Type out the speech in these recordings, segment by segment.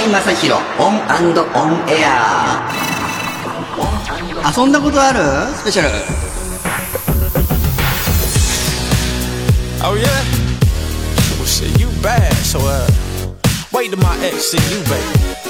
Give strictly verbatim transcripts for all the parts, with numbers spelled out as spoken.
井正広オン&オンエア。遊んだことあるスペシャル。 Oh yeah? Well shit, you bad. So uh wait till my ex see you, baby.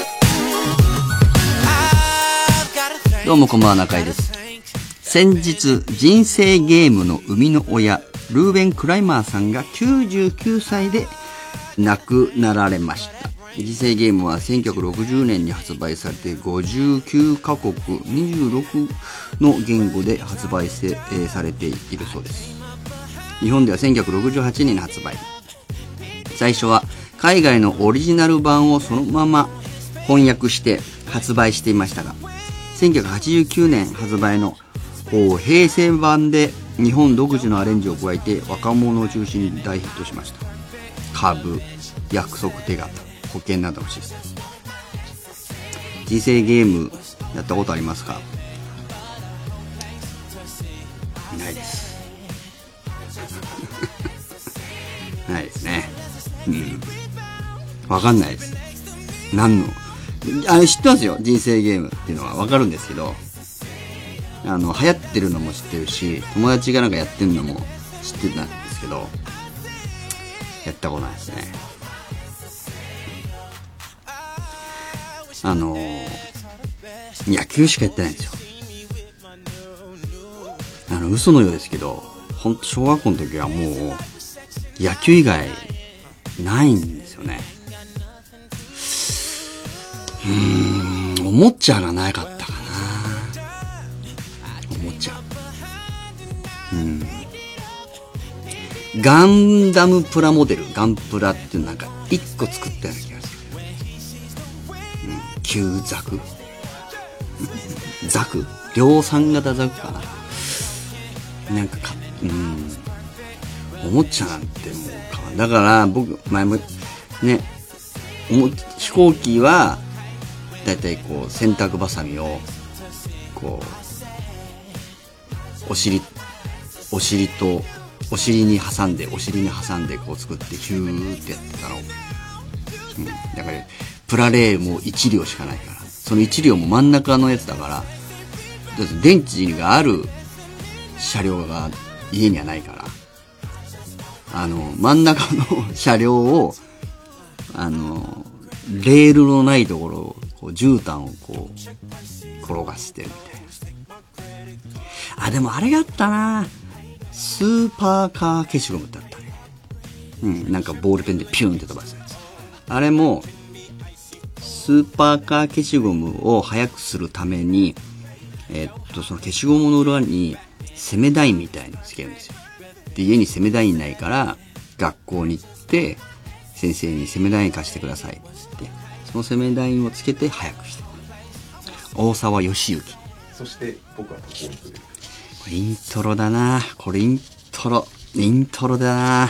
どうもこんばんは、中井です。先日人生ゲームの生みの親ルーベン・クライマーさんがきゅうじゅうきゅうさいで亡くなられました。人生ゲームはせんきゅうひゃくろくじゅうねんに発売されてごじゅうきゅうカ国にじゅうろくの言語で発売せ、えー、されているそうです。日本ではせんきゅうひゃくろくじゅうはちねんに発売。最初は海外のオリジナル版をそのまま翻訳して発売していましたが、せんきゅうひゃくはちじゅうきゅうねん発売の平成版で日本独自のアレンジを加えて若者を中心に大ヒットしました。株、約束手形、保険などのシステム。人生ゲームやったことありますか？ないですないですね。うんわかんないです。何のあれ知ってますよ。人生ゲームっていうのはわかるんですけど、あの流行ってるのも知ってるし、友達がなんかやってるのも知ってたんですけど、やったことないですね。あのー、野球しかやってないんですよ。あの嘘のようですけど、ほんと小学校の時はもう野球以外ないんですよね。うーん、おもちゃがなかったかな。おもちゃ。うん。ガンダムプラモデル、ガンプラっていうなんか一個作ったような気がする。うん、旧ザクザク量産型ザクかな。なんかか、うん。おもちゃなんてもう、だから僕、前もね、飛行機は、だいたいこう洗濯バサミをこうお尻お尻とお尻に挟んでお尻に挟んでこう作ってヒューってやってたの。うん、だからプラレールもいち両しかないから、そのいち両も真ん中のやつだから、電池がある車両が家にはないから、あの真ん中の車両をあのレールのないところをこう絨毯をこう転がしてるみたいな。あ、でもあれがあったな。スーパーカー消しゴムってあったね。うん、なんかボールペンでピュンって飛ばすやつ。あれもスーパーカー消しゴムを速くするために、えー、っとその消しゴムの裏にセメダインみたいにつけるんですよ。で、家にセメダインないから学校に行って先生にセメダイン貸してくださいって言って、そのセメダインをつけて速くして、大沢義行。 そして僕はここに来る。 これイントロだな。これイントロイントロだな。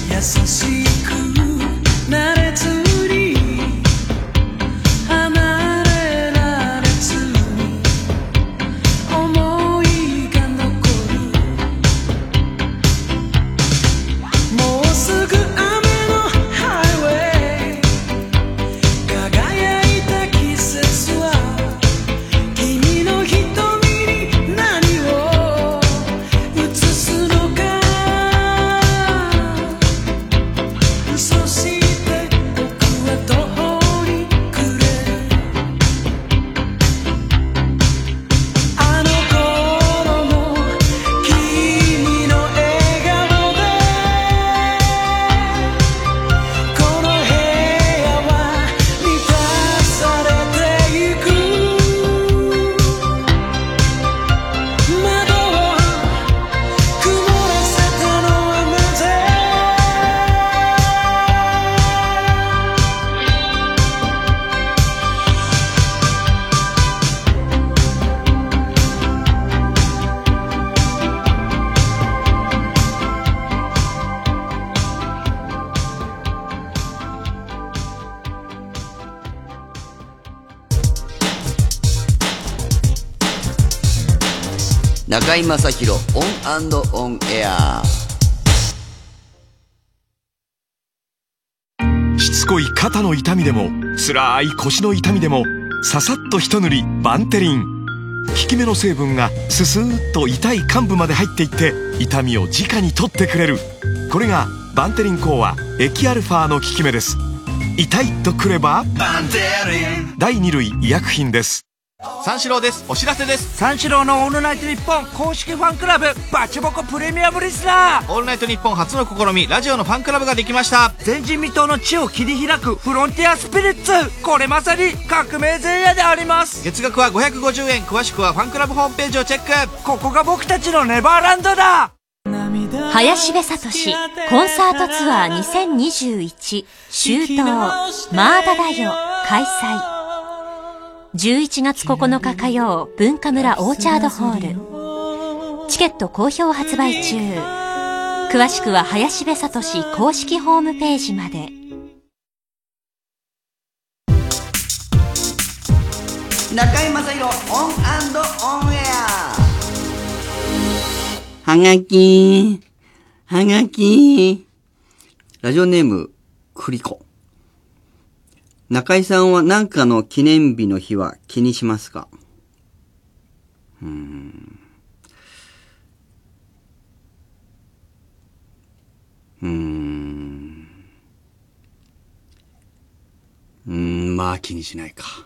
優しくなれずに離中井正広オン&オンエア。 しつこい肩の痛みでも辛い腰の痛みでもささっと一塗りバンテリン。効き目の成分がススーッと痛い患部まで入っていって痛みを直に取ってくれる。これがバンテリンコア液アルファの効き目です。痛いとくればバンテリンだいに類医薬品です。 三四郎です。お知らせです。 三四郎のオールナイトニッポン公式ファンクラブバチボコプレミアムリスナー。 オールナイトニッポン初の試み、ラジオのファンクラブができました。 前人未到の地を切り開くフロンティアスピリッツ。これまさに革命前夜であります。 月額はごひゃくごじゅうえん。詳しくはファンクラブホームページをチェック。 ここが僕たちのネバーランドだ。 林部聡コンサートツアーにせんにじゅういち秋冬マーダだよ開催。じゅういちがつここのか火曜、文化村オーチャードホール。チケット好評発売中。詳しくは林部聡公式ホームページまで。 中井正広オン&オンエア。はがきはがきラジオネームクリコ。中井さんは何かの記念日の日は気にしますか？うーん。うーん。うーん、まあ気にしないか。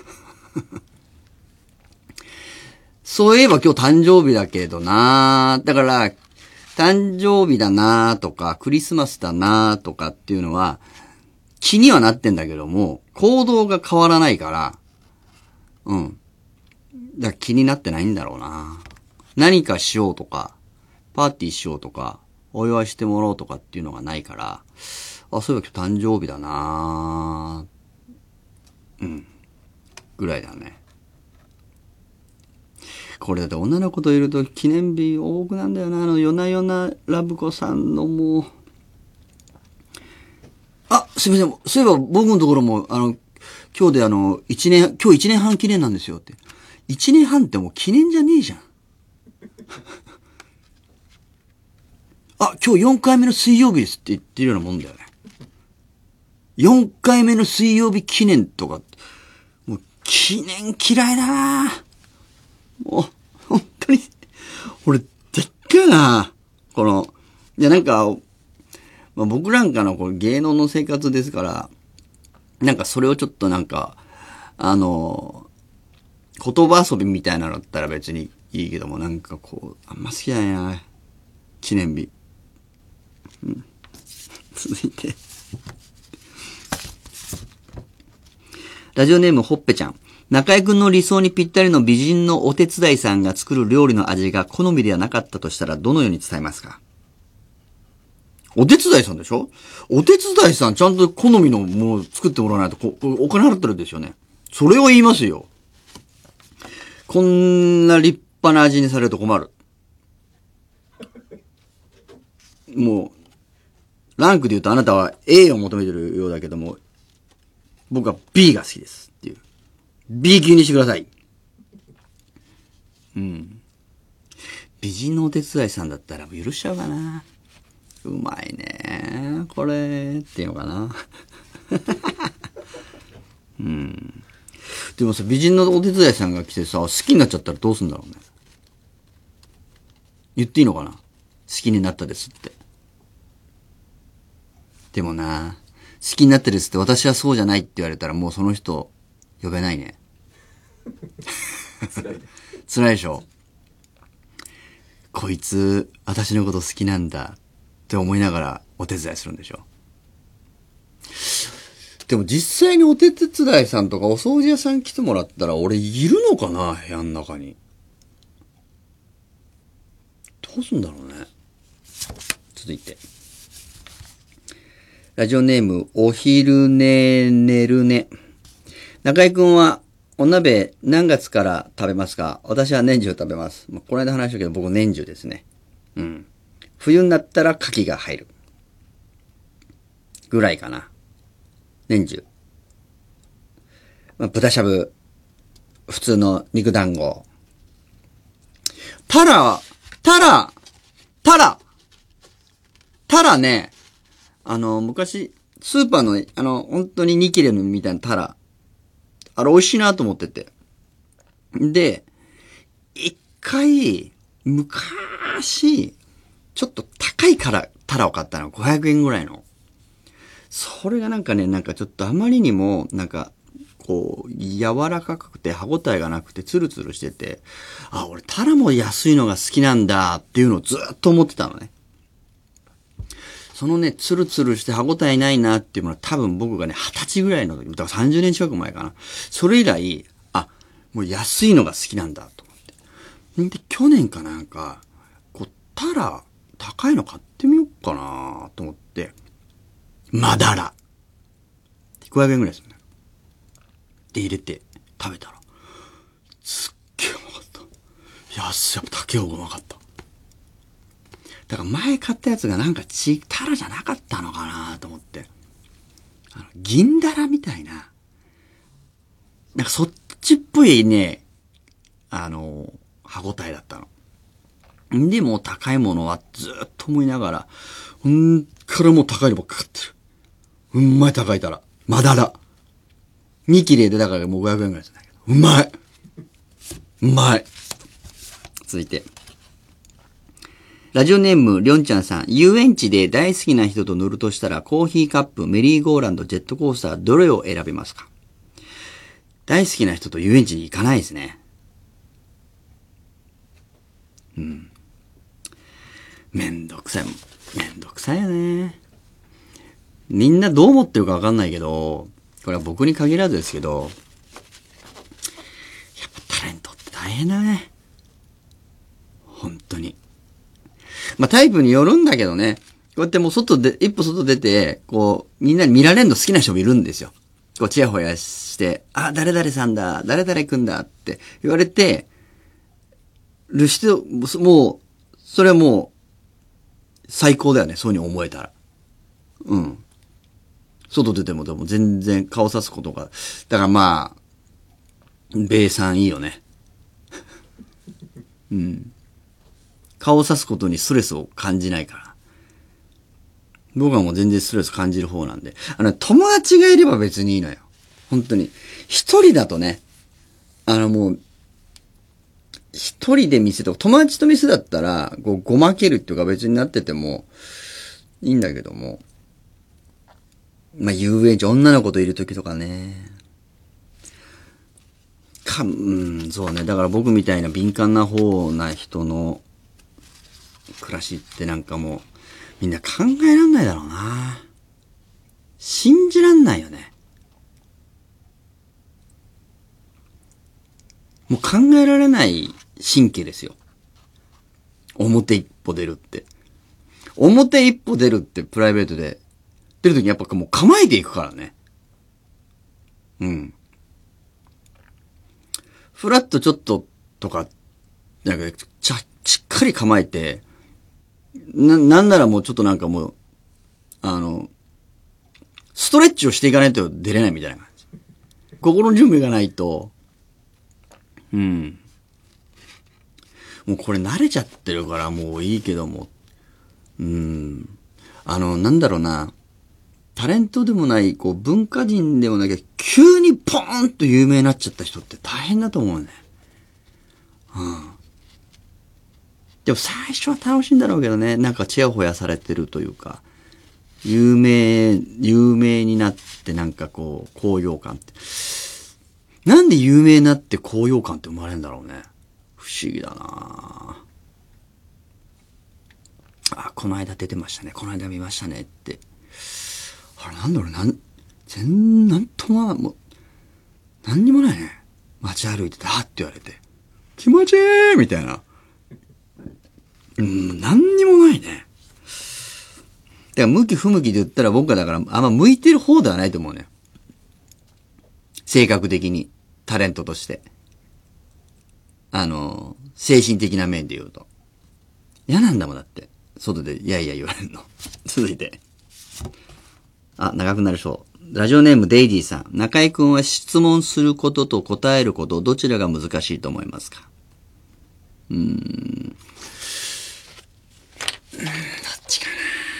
そういえば今日誕生日だけどな。だから、誕生日だなとか、クリスマスだなとかっていうのは、気にはなってんだけども、行動が変わらないから、うん。だから気になってないんだろうな。何かしようとか、パーティーしようとか、お祝いしてもらおうとかっていうのがないから、あ、そういえば今日誕生日だなうん。ぐらいだね。これだって女の子といると記念日多くなんだよな。あの、夜な夜なラブ子さんのもう、あ、すみません。そういえば僕のところも、あの、今日であの、一年、今日一年半記念なんですよって。一年半ってもう記念じゃねえじゃん。あ、今日よんかいめの水曜日ですって言ってるようなもんだよね。よんかいめの水曜日記念とか、もう記念嫌いだなもう、本当に、俺、でっかいなこの、いやなんか、まあ、僕なんかのこれ芸能の生活ですから、なんかそれをちょっとなんか、あの、言葉遊びみたいなのだったら別にいいけども、なんかこう、あんま好きじゃないな。記念日。うん。続いて。ラジオネームほっぺちゃん。中井くんの理想にぴったりの美人のお手伝いさんが作る料理の味が好みではなかったとしたらどのように伝えますか？お手伝いさんでしょ？お手伝いさんちゃんと好みのものを作ってもらわないとこお金払ってるんですよね。それを言いますよ。こんな立派な味にされると困る。もう、ランクで言うとあなたは A を求めてるようだけども、僕は B が好きですっていう。B 級にしてください。うん。美人のお手伝いさんだったら許しちゃうかな。うまいねこれっていうのかな。うん。でもさ、美人のお手伝いさんが来てさ、好きになっちゃったらどうすんだろうね。言っていいのかな？好きになったですって。でもな、好きになったですって私はそうじゃないって言われたらもうその人呼べないね。辛い。辛いでしょ。こいつ私のこと好きなんだって思いながらお手伝いするんでしょ。でも実際にお手伝いさんとかお掃除屋さん来てもらったら俺いるのかな、部屋の中に。どうすんだろうね。続いて。ラジオネーム、お昼寝寝るね。中井くんはお鍋何月から食べますか？私は年中食べます。まあ、この間話したけど僕年中ですね。うん。冬になったら牡蠣が入る。ぐらいかな。年中。まあ、豚しゃぶ、普通の肉団子。 タラ、タラ、タラ、タラね、あの、昔、スーパーの、あの、本当にニキレのみたいなタラ、あれ美味しいなと思ってて。で、一回、昔、ちょっと高いからタラを買ったの。ごひゃくえんぐらいの。それがなんかね、なんかちょっとあまりにも、なんか、こう、柔らかくて歯応えがなくてツルツルしてて、あ、俺タラも安いのが好きなんだっていうのをずっと思ってたのね。そのね、ツルツルして歯応えないなっていうものは多分僕がね、はたちぐらいの時、だからさんじゅうねん近く前かな。それ以来、あ、もう安いのが好きなんだと思って。で、去年かなんか、こう、タラ、高いの買ってみようかなと思って、マダラ。ごひゃくえんぐらいですよね。で、入れて、食べたら、すっげえうまかった。安い、やっぱ高い方がうまかった。だから前買ったやつがなんかち、タラじゃなかったのかなと思って。あの、銀ダラみたいな。なんかそっちっぽいね、あの、歯応えだったの。で、もう高いものはずっと思いながら、ほんからもう高いのばっか買ってる。うんまい高いタラ。マダラ。に切れでだからもうごひゃくえんぐらいですんだけど。うまいうまい続いて。ラジオネーム、りょんちゃんさん。遊園地で大好きな人と乗るとしたら、コーヒーカップ、メリーゴーランド、ジェットコースター、どれを選びますか？大好きな人と遊園地に行かないですね。うん。めんどくさい。めんどくさいよね。みんなどう思ってるかわかんないけど、これは僕に限らずですけど、やっぱタレントって大変だね。本当に。まあ、タイプによるんだけどね。こうやってもう外で、一歩外出て、こう、みんなに見られるの好きな人もいるんですよ。こう、チヤホヤして、あ、誰々さんだ、誰々くんだって言われて、る人、もう、それはもう、最高だよね。そういうふうに思えたら。うん。外出てもでも全然顔さすことが。だからまあ、米さんいいよね。うん。顔をさすことにストレスを感じないから。僕はもう全然ストレス感じる方なんで。あの、友達がいれば別にいいのよ。本当に。一人だとね、あのもう、一人で店とか、友達と店だったら、こう、ごまけるっていうか別になってても、いいんだけども。まあ、遊園地、女の子といるときとかね。か、うん、そうね。だから僕みたいな敏感な方な人の暮らしってなんかもう、みんな考えらんないだろうな。信じらんないよね。もう考えられない神経ですよ。表一歩出るって。表一歩出るってプライベートで出るときにやっぱもう構えていくからね。うん。フラッとちょっととか、なんかちゃ、しっかり構えて、な、なんならもうちょっとなんかもう、あの、ストレッチをしていかないと出れないみたいな感じ。心の準備がないと、うん。もうこれ慣れちゃってるからもういいけども、うん。あの、なんだろうな、タレントでもない、こう、文化人でもなきゃ、急にポーンと有名になっちゃった人って大変だと思うね。うん。でも最初は楽しいんだろうけどね、なんかチヤホヤされてるというか、有名、有名になってなんかこう、高揚感って。なんで有名になって高揚感って生まれるんだろうね。不思議だなあ、この間出てましたね。この間見ましたねって。あれなんだろう、なん、全、なんとも、もう、何にもないね。街歩いてて、はって言われて。気持ちいいみたいな。うん、何にもないね。だから向き不向きで言ったら僕はだからあんま向いてる方ではないと思うね。性格的に。タレントとして。あの、精神的な面で言うと。嫌なんだもんだって。外でいやいや言われるの。続いて。あ、長くなりそう。ラジオネームデイジーさん。中井くんは質問することと答えること、どちらが難しいと思いますか？ うーん。どっちか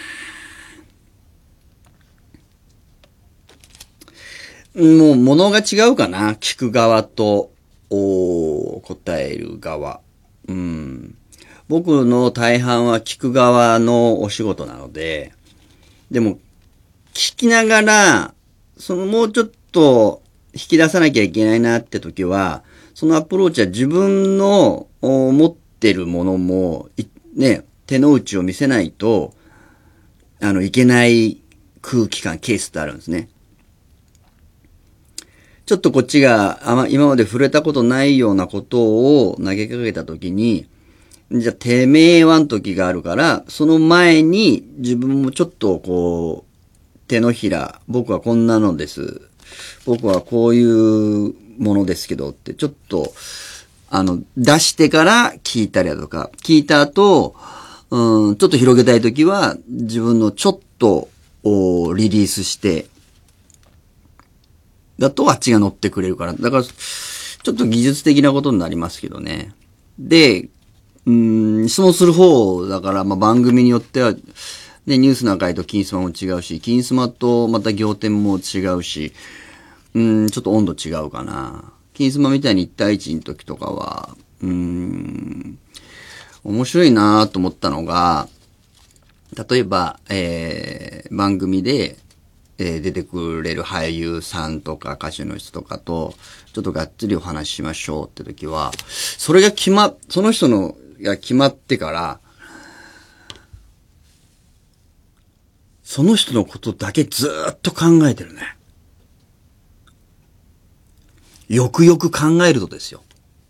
な。もう、ものが違うかな。聞く側と、お答える側。うん。僕の大半は聞く側のお仕事なので、でも、聞きながら、そのもうちょっと引き出さなきゃいけないなって時は、そのアプローチは自分の持ってるものも、ね、手の内を見せないと、あの、いけない空気感、ケースってあるんですね。ちょっとこっちが、あま、今まで触れたことないようなことを投げかけた時に、じゃあ、てめえはん時があるから、その前に自分もちょっとこう、手のひら、僕はこんなのです。僕はこういうものですけどって、ちょっと、あの、出してから聞いたりだとか、聞いた後、うん、ちょっと広げたいときは、自分のちょっとをリリースして、だとあっちが乗ってくれるから。だから、ちょっと技術的なことになりますけどね。で、うん、質問する方だから、まあ、番組によっては、ね、ニュースの赤いと金スマも違うし、金スマとまた仰天も違うし、うん、ちょっと温度違うかな。金スマみたいにいち対いちの時とかは、うーん、面白いなと思ったのが、例えば、えー、番組で、えー、出てくれる俳優さんとか歌手の人とかと、ちょっとがっつりお話ししましょうって時は、それが決ま、その人のが決まってから、その人のことだけずーっと考えてるね。よくよく考えるとですよ。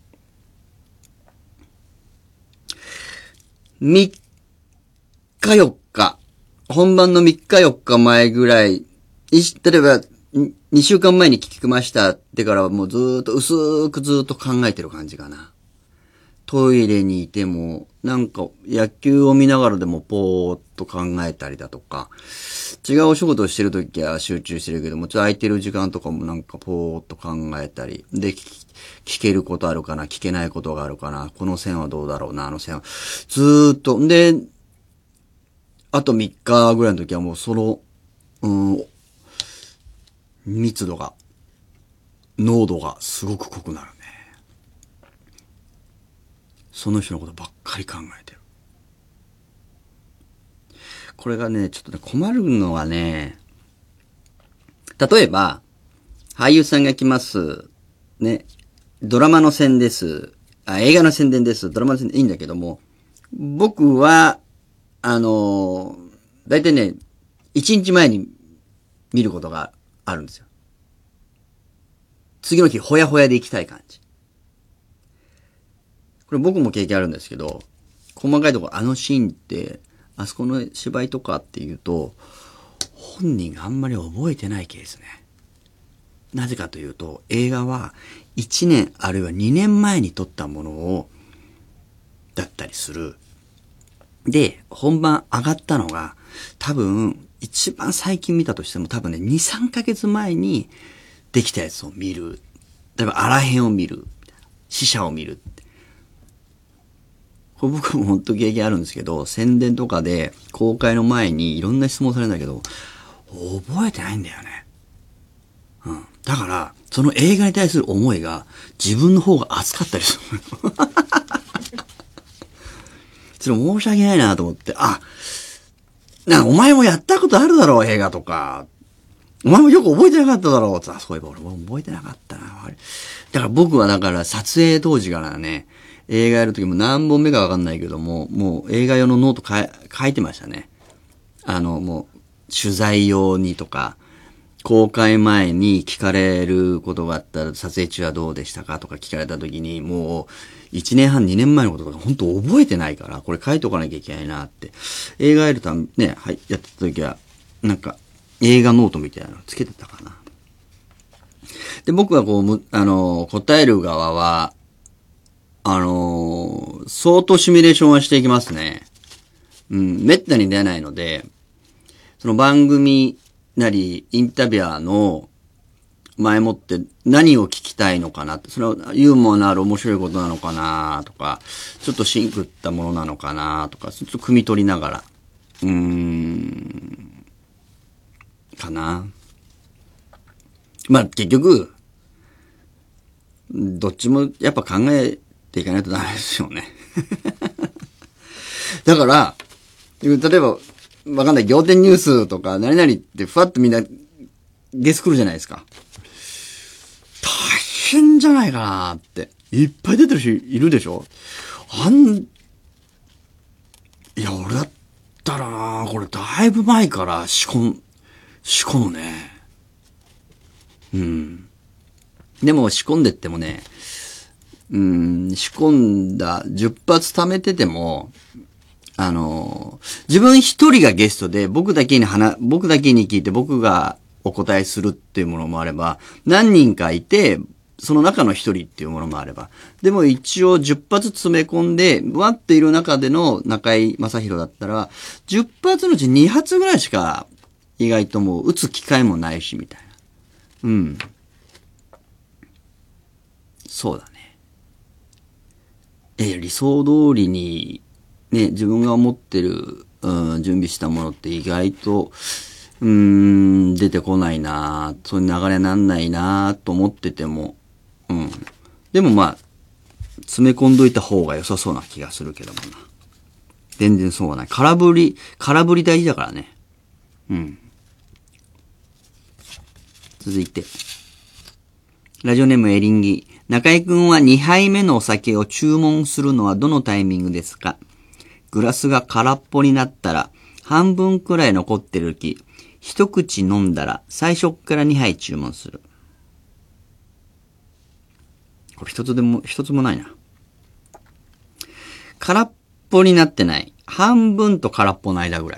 みっかよっか、本番のみっかよっかまえぐらい、例えばにしゅうかんまえに聞きましたってからはもうずーっと薄くずーっと考えてる感じかな。トイレにいても、なんか野球を見ながらでもぽーっと考えたりだとか、違うお仕事をしてるときは集中してるけども、ちょっと空いてる時間とかもなんかぽーっと考えたり、で、聞, 聞けることあるかな、聞けないことがあるかな、この線はどうだろうな、あの線は。ずーっと、で、あとみっかぐらいの時はもうその、うん、密度が、濃度がすごく濃くなるね。その人のことばっかり考えてる。これがね、ちょっとね、困るのはね、例えば、俳優さんが来ます。ね、ドラマの宣です。あ、映画の宣伝です。ドラマの宣伝いいんだけども、僕は、あの、だいたいね、一日前に見ることがあるんですよ。次の日、ほやほやで行きたい感じ。これ僕も経験あるんですけど、細かいところ、あのシーンって、あそこの芝居とかっていうと、本人があんまり覚えてないケースね。なぜかというと、映画はいちねんあるいはにねんまえに撮ったものを、だったりする。で、本番上がったのが、多分、一番最近見たとしても多分ね、に、さんかげつまえにできたやつを見る。例えば、あらへんを見る。死者を見るって。これ僕も本当経験あるんですけど、宣伝とかで公開の前にいろんな質問されるんだけど、覚えてないんだよね。うん。だから、その映画に対する思いが自分の方が熱かったりする。それ申し訳ないなと思って、あ、なんかお前もやったことあるだろう、映画とか。お前もよく覚えてなかっただろうって、あ、そういえば俺も覚えてなかったな。だから僕はだから撮影当時からね、映画やるときも何本目かわかんないけども、もう映画用のノートか書いてましたね。あの、もう取材用にとか、公開前に聞かれることがあったら、撮影中はどうでしたかとか聞かれたときに、もういちねんはん、にねんまえのこととか本当覚えてないから、これ書いておかなきゃいけないなって。映画やるとね、はい、やってたときは、なんか映画ノートみたいなのつけてたかな。で、僕はこう、あの、答える側は、あのー、相当シミュレーションはしていきますね。うん、めったに出ないので、その番組なり、インタビュアーの、 前もって何を聞きたいのかなって、それはユーモアのある面白いことなのかなとか、ちょっとシンクったものなのかなとか、ちょっと汲み取りながら、うーん、かな。まあ結局、どっちもやっぱ考えていかないとダメですよね。だから、例えば、わかんない、仰天ニュースとか、何々ってふわっとみんな、ゲス来るじゃないですか。大変じゃないかなって。いっぱい出てる人いるでしょ？あん、いや、俺だったらな、これだいぶ前から仕込む、仕込むね。うん。でも仕込んでってもね、うん、仕込んだじゅっぱつ貯めてても、あの、自分一人がゲストで僕だけに話、僕だけに聞いて僕がお答えするっていうものもあれば、何人かいて、その中の一人っていうものもあれば。でも一応じゅっぱつ詰め込んで、わっている中での中井正宏だったら、じゅっぱつのうちにはつぐらいしか意外ともう打つ機会もないし、みたいな。うん。そうだね。え、理想通りに、ね、自分が思ってる、うん、準備したものって意外と、うーん、出てこないな、そういう流れなんないなと思ってても、うん。でもまあ、詰め込んどいた方が良さそうな気がするけどもな。全然そうはない。空振り、空振り大事だからね。うん。続いて。ラジオネームエリンギ。中井くんはにはいめのお酒を注文するのはどのタイミングですか？グラスが空っぽになったら、半分くらい残ってる時、一口飲んだら最初からにはい注文する。これ一つでも、一つもないな。空っぽになってない。半分と空っぽの間ぐらい。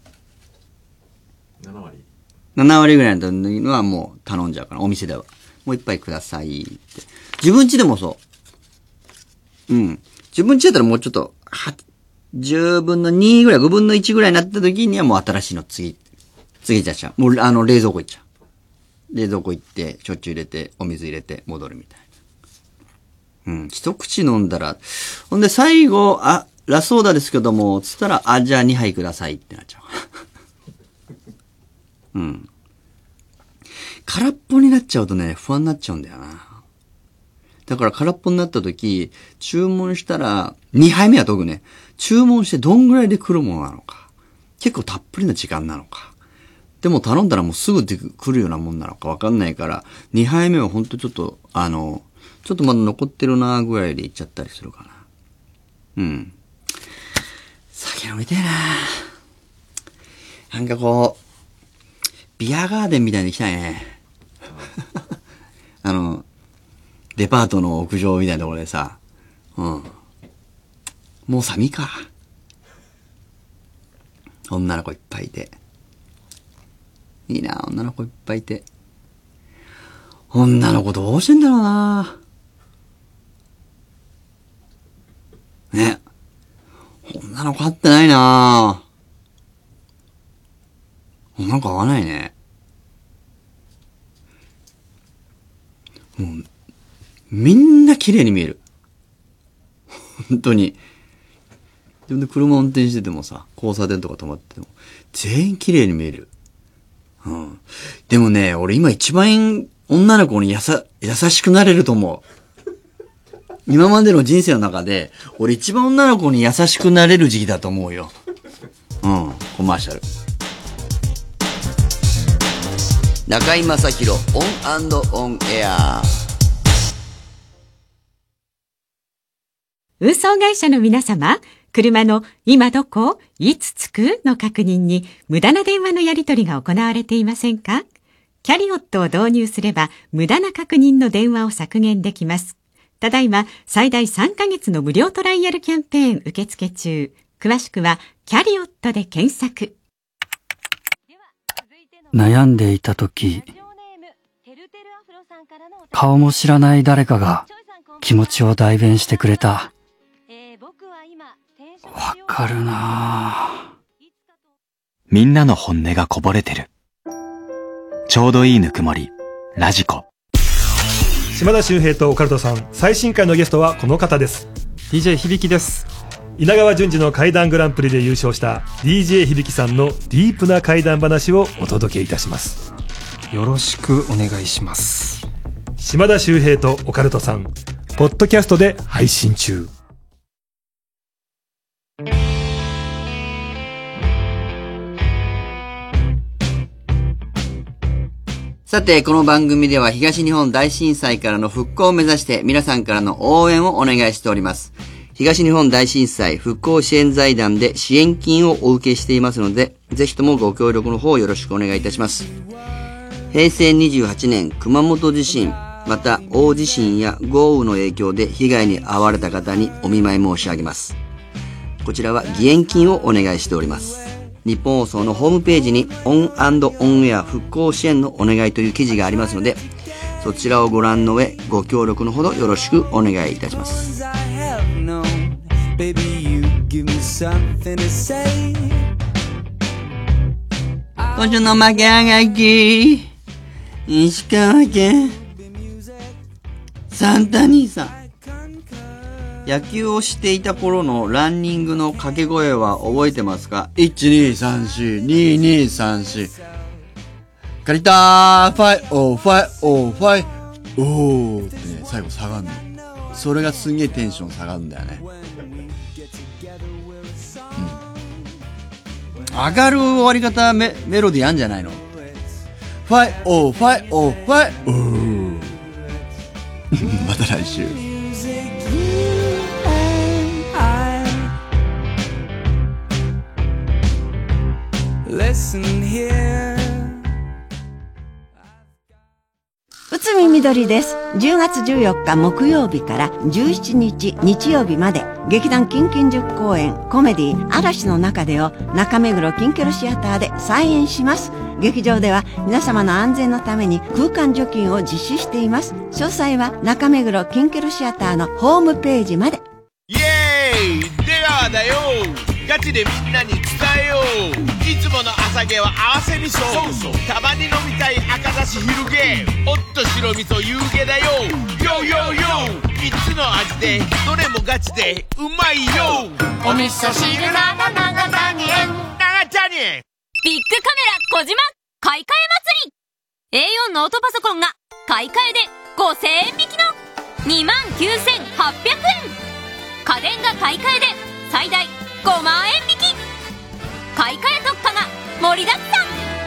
ななわり。 ななわりぐらいののはもう頼んじゃうから、お店では。もう一杯くださいって。自分家でもそう。うん。自分家だったらもうちょっと、は、じゅうぶんのにぐらい、ごぶんのいちぐらいになった時にはもう新しいの次、次じゃちゃう。もうあの冷蔵庫行っちゃう。冷蔵庫行って、しょっちゅう入れて、お水入れて、戻るみたいな。うん。一口飲んだら、ほんで最後、あ、ラソーダですけども、つったら、あ、じゃあにはいくださいってなっちゃう。うん。空っぽになっちゃうとね、不安になっちゃうんだよな。だから空っぽになった時、注文したら、にはいめは特ね、注文してどんぐらいで来るものなのか。結構たっぷりな時間なのか。でも頼んだらもうすぐで来るようなもんなのかわかんないから、にはいめはほんとちょっと、あの、ちょっとまだ残ってるなぐらいで行っちゃったりするかな。うん。酒飲みたいな。なんかこう、ビアガーデンみたいに行きたいね。あの、デパートの屋上みたいなところでさ、うん。もう寒いか。女の子いっぱいいて。いいな、女の子いっぱいいて。女の子どうしてんだろうな。ね。女の子会ってないな。女の子会わないね。もう、みんな綺麗に見える。本当に。自分で車運転しててもさ、交差点とか止まってても、全員綺麗に見える。うん。でもね、俺今一番女の子にやさ、優しくなれると思う。今までの人生の中で、俺一番女の子に優しくなれる時期だと思うよ。うん。コマーシャル。中井正広オン&オンエア。 運送会社の皆様、車の今どこ、いつ着くの確認に無駄な電話のやり取りが行われていませんか？キャリオットを導入すれば無駄な確認の電話を削減できます。ただいま最大さんかげつの無料トライアルキャンペーン受付中。詳しくはキャリオットで検索。 悩んでいた時、顔も知らない誰かが気持ちを代弁してくれた。わかるなぁ。 みんなの本音がこぼれてる。ちょうどいいぬくもり。 ラジコ。 島田秀平とオカルトさん、最新回のゲストはこの方です。 ディージェー 響です。 稲川淳二の怪談グランプリで優勝した ディージェー 響さんのディープな怪談話をお届けいたします。 よろしくお願いします。 島田秀平とオカルトさん、ポッドキャストで配信中。 さて、この番組では東日本大震災からの復興を目指して皆さんからの応援をお願いしております。東日本大震災復興支援財団で支援金をお受けしていますので、ぜひともご協力の方よろしくお願いいたします。平成にじゅうはちねん熊本地震、また大地震や豪雨の影響で被害に遭われた方にお見舞い申し上げます。こちらは義援金をお願いしております。日本放送のホームページにオン&オンエア復興支援のお願いという記事がありますので、そちらをご覧の上、ご協力のほどよろしくお願いいたします。今週の負けあがき、石川県サンタ兄さん。野球をしていた頃のランニングの掛け声は覚えてますか？ いちにさんし、ににさんし。借りたー、ファイ、オー、ファイ、オー、ファイ、おーってね、最後下がんの。それがすげえテンション下がるんだよね。うん。上がる終わり方メ、メロディーあんじゃないの？ファイ、オー、ファイ、オー、ファイ、おー。また来週。 内海みどりです。じゅうがつじゅうよっか木曜日からじゅうしちにち日曜日まで、劇団キンキン塾公演コメディ嵐の中でを中目黒キンキョロシアターで再演します。劇場では皆様の安全のために空間除菌を実施しています。詳細は中目黒キンキョロシアターのホームページまで。 イエーイ、出川だよ。ガチでみんなに伝えよう。いつもの朝毛は合わせ味噌、そうそう、たまに飲みたい赤だし昼毛、おっと白味噌夕毛だよ。ヨーヨーヨー、みっつの味でどれもガチでうまいよ。お味噌汁なら長谷園、長谷園。 ビッグカメラ小島買い替え祭り、 エーよん ノートパソコンが買い替えでごせんえん引きのにまんきゅうせんはっぴゃくえん、家電が買い替えで最大ごまんえん引き。買い替え特価が盛りだくさん。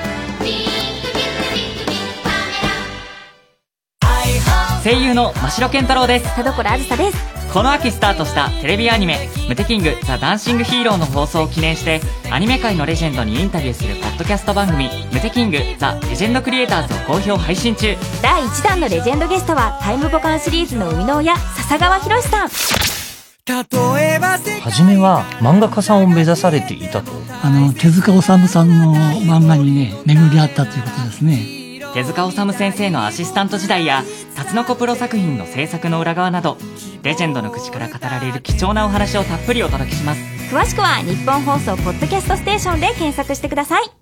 声優の真城健太郎です。 田所あずさです。 この秋スタートしたテレビアニメ「ムテキングザ・ダンシング・ヒーロー」の放送を記念して、アニメ界のレジェンドにインタビューするポッドキャスト番組「ムテキングザ・レジェンドクリエイターズ」を好評配信中。 だいいちだんのレジェンドゲストはタイムボカンシリーズの生みの親笹川博さん。 初めは漫画家さんを目指されていたと。 あの手塚治虫さんの漫画にね巡り合ったということですね。 手塚治虫先生のアシスタント時代やタツノコプロ作品の制作の裏側など、レジェンドの口から語られる貴重なお話をたっぷりお届けします。 詳しくは日本放送ポッドキャストステーションで検索してください。